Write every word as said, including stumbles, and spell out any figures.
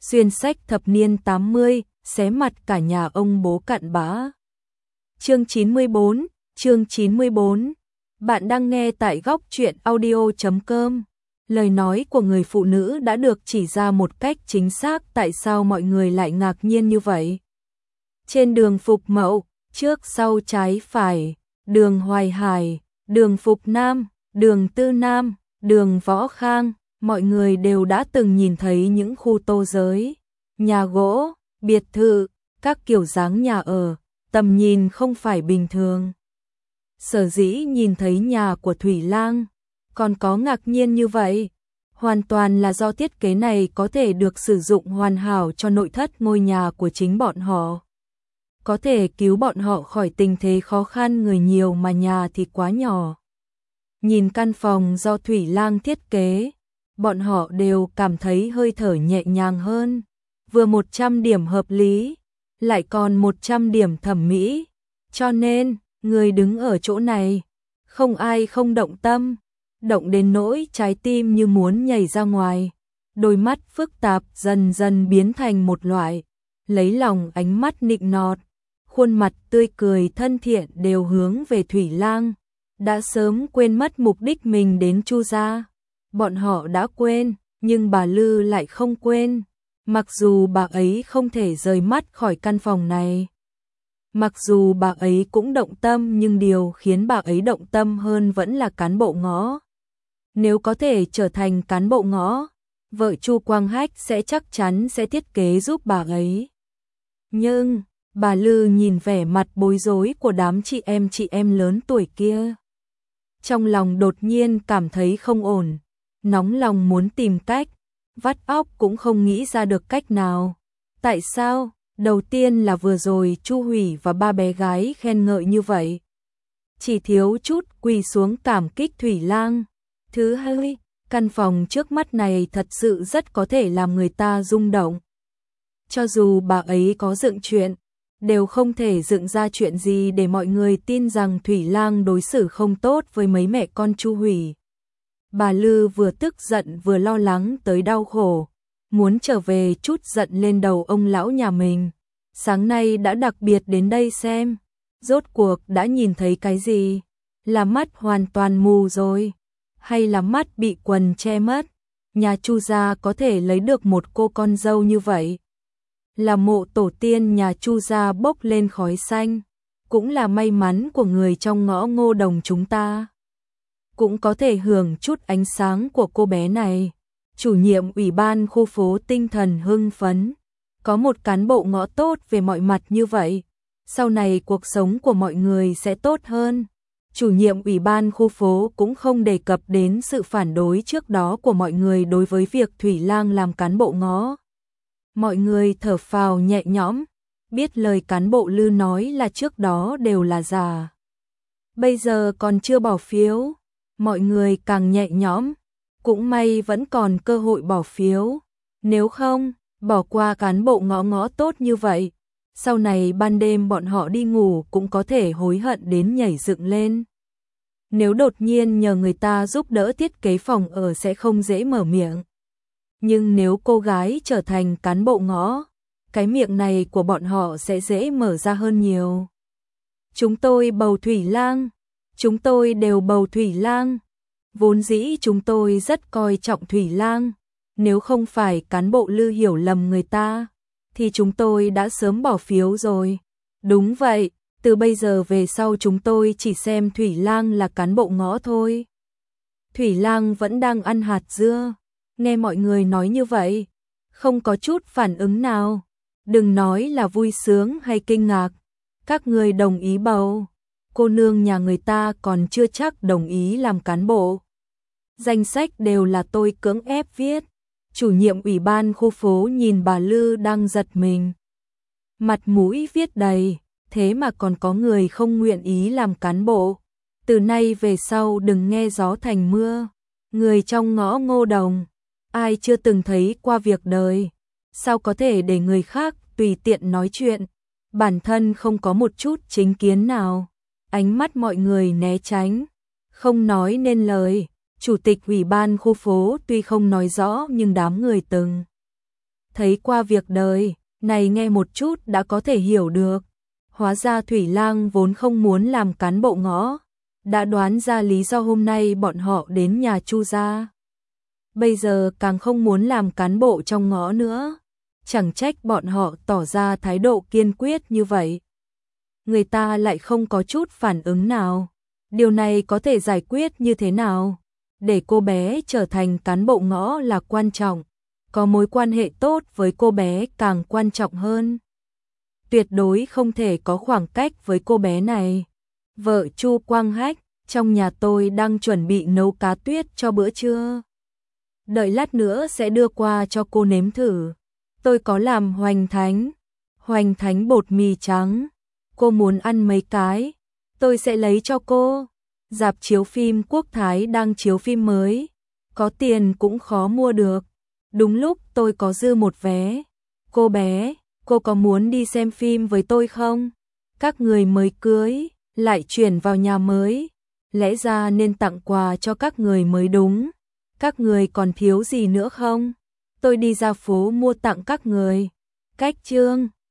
xuyên sách thập niên tám mươi, xé mặt cả nhà ông bố cặn bã. Chương chín mươi bốn, chương chín mươi bốn. Bạn đang nghe tại góc truyện audio chấm com. Lời nói của người phụ nữ đã được chỉ ra một cách chính xác, tại sao mọi người lại ngạc nhiên như vậy. Trên đường Phục Mậu, trước sau trái phải, đường Hoài Hải, đường Phục Nam, đường Tư Nam, đường Võ Khang, mọi người đều đã từng nhìn thấy những khu tô giới, nhà gỗ, biệt thự, các kiểu dáng nhà ở, tầm nhìn không phải bình thường. Sở dĩ nhìn thấy nhà của Thủy Lang còn có ngạc nhiên như vậy, hoàn toàn là do thiết kế này có thể được sử dụng hoàn hảo cho nội thất ngôi nhà của chính bọn họ. Có thể cứu bọn họ khỏi tình thế khó khăn, người nhiều mà nhà thì quá nhỏ. Nhìn căn phòng do Thủy Lang thiết kế, bọn họ đều cảm thấy hơi thở nhẹ nhàng hơn, vừa một trăm điểm hợp lý, lại còn một trăm điểm thẩm mỹ, cho nên người đứng ở chỗ này, không ai không động tâm, động đến nỗi trái tim như muốn nhảy ra ngoài, đôi mắt phức tạp dần dần biến thành một loại, lấy lòng ánh mắt nịnh nọt, khuôn mặt tươi cười thân thiện đều hướng về Thủy Lang, đã sớm quên mất mục đích mình đến Chu gia. Bọn họ đã quên, nhưng bà Lư lại không quên, mặc dù bà ấy không thể rời mắt khỏi căn phòng này. Mặc dù bà ấy cũng động tâm, nhưng điều khiến bà ấy động tâm hơn vẫn là cán bộ ngõ. Nếu có thể trở thành cán bộ ngõ, vợ Chu Quang Hách sẽ chắc chắn sẽ thiết kế giúp bà ấy. Nhưng, bà Lư nhìn vẻ mặt bối rối của đám chị em chị em lớn tuổi kia. Trong lòng đột nhiên cảm thấy không ổn, nóng lòng muốn tìm cách, vắt óc cũng không nghĩ ra được cách nào. Tại sao? Đầu tiên là vừa rồi Chu Hủy và ba bé gái khen ngợi như vậy, chỉ thiếu chút quỳ xuống cảm kích Thủy Lang. Thứ hai, căn phòng trước mắt này thật sự rất có thể làm người ta rung động. Cho dù bà ấy có dựng chuyện, đều không thể dựng ra chuyện gì để mọi người tin rằng Thủy Lang đối xử không tốt với mấy mẹ con Chu Hủy. Bà Lư vừa tức giận vừa lo lắng tới đau khổ, muốn trở về chút giận lên đầu ông lão nhà mình. Sáng nay đã đặc biệt đến đây xem, rốt cuộc đã nhìn thấy cái gì? Là mắt hoàn toàn mù rồi, hay là mắt bị quần che mất? Nhà Chu gia có thể lấy được một cô con dâu như vậy, là mộ tổ tiên nhà Chu gia bốc lên khói xanh, cũng là may mắn của người trong ngõ Ngô Đồng chúng ta. Cũng có thể hưởng chút ánh sáng của cô bé này. Chủ nhiệm ủy ban khu phố tinh thần hưng phấn, có một cán bộ ngõ tốt về mọi mặt như vậy, sau này cuộc sống của mọi người sẽ tốt hơn. Chủ nhiệm ủy ban khu phố cũng không đề cập đến sự phản đối trước đó của mọi người đối với việc Thủy Lang làm cán bộ ngõ. Mọi người thở phào nhẹ nhõm, biết lời cán bộ Lư nói là trước đó đều là giả. Bây giờ còn chưa bỏ phiếu, mọi người càng nhẹ nhõm, cũng may vẫn còn cơ hội bỏ phiếu, nếu không, bỏ qua cán bộ ngõ ngõ tốt như vậy, sau này ban đêm bọn họ đi ngủ cũng có thể hối hận đến nhảy dựng lên. Nếu đột nhiên nhờ người ta giúp đỡ thiết kế phòng ở sẽ không dễ mở miệng. Nhưng nếu cô gái trở thành cán bộ ngõ, cái miệng này của bọn họ sẽ dễ mở ra hơn nhiều. Chúng tôi bầu Thủy Lang, chúng tôi đều bầu Thủy Lang. Vốn dĩ chúng tôi rất coi trọng Thủy Lang, nếu không phải cán bộ Lư hiểu lầm người ta, thì chúng tôi đã sớm bỏ phiếu rồi. Đúng vậy, từ bây giờ về sau chúng tôi chỉ xem Thủy Lang là cán bộ ngõ thôi. Thủy Lang vẫn đang ăn hạt dưa, nghe mọi người nói như vậy, không có chút phản ứng nào. Đừng nói là vui sướng hay kinh ngạc, các người đồng ý bầu. Cô nương nhà người ta còn chưa chắc đồng ý làm cán bộ. Danh sách đều là tôi cưỡng ép viết. Chủ nhiệm ủy ban khu phố nhìn bà Lư đang giật mình. Mặt mũi viết đầy, thế mà còn có người không nguyện ý làm cán bộ. Từ nay về sau đừng nghe gió thành mưa. Người trong ngõ Ngô Đồng, ai chưa từng thấy qua việc đời, sao có thể để người khác tùy tiện nói chuyện, bản thân không có một chút chính kiến nào. Ánh mắt mọi người né tránh, không nói nên lời. Chủ tịch ủy ban khu phố tuy không nói rõ nhưng đám người từng thấy qua việc đời, này nghe một chút đã có thể hiểu được. Hóa ra Thủy Lang vốn không muốn làm cán bộ ngõ, đã đoán ra lý do hôm nay bọn họ đến nhà Chu gia. Bây giờ càng không muốn làm cán bộ trong ngõ nữa, chẳng trách bọn họ tỏ ra thái độ kiên quyết như vậy. Người ta lại không có chút phản ứng nào. Điều này có thể giải quyết như thế nào? Để cô bé trở thành cán bộ ngõ là quan trọng, có mối quan hệ tốt với cô bé càng quan trọng hơn. Tuyệt đối không thể có khoảng cách với cô bé này. Vợ Chu Quang Hách, trong nhà tôi đang chuẩn bị nấu cá tuyết cho bữa trưa. Đợi lát nữa sẽ đưa qua cho cô nếm thử. Tôi có làm hoành thánh, hoành thánh bột mì trắng. Cô muốn ăn mấy cái? Tôi sẽ lấy cho cô. Rạp chiếu phim Quốc Thái đang chiếu phim mới, có tiền cũng khó mua được. Đúng lúc tôi có dư một vé. Cô bé, cô có muốn đi xem phim với tôi không? Các người mới cưới, lại chuyển vào nhà mới, lẽ ra nên tặng quà cho các người mới đúng. Các người còn thiếu gì nữa không? Tôi đi ra phố mua tặng các người. Cách chương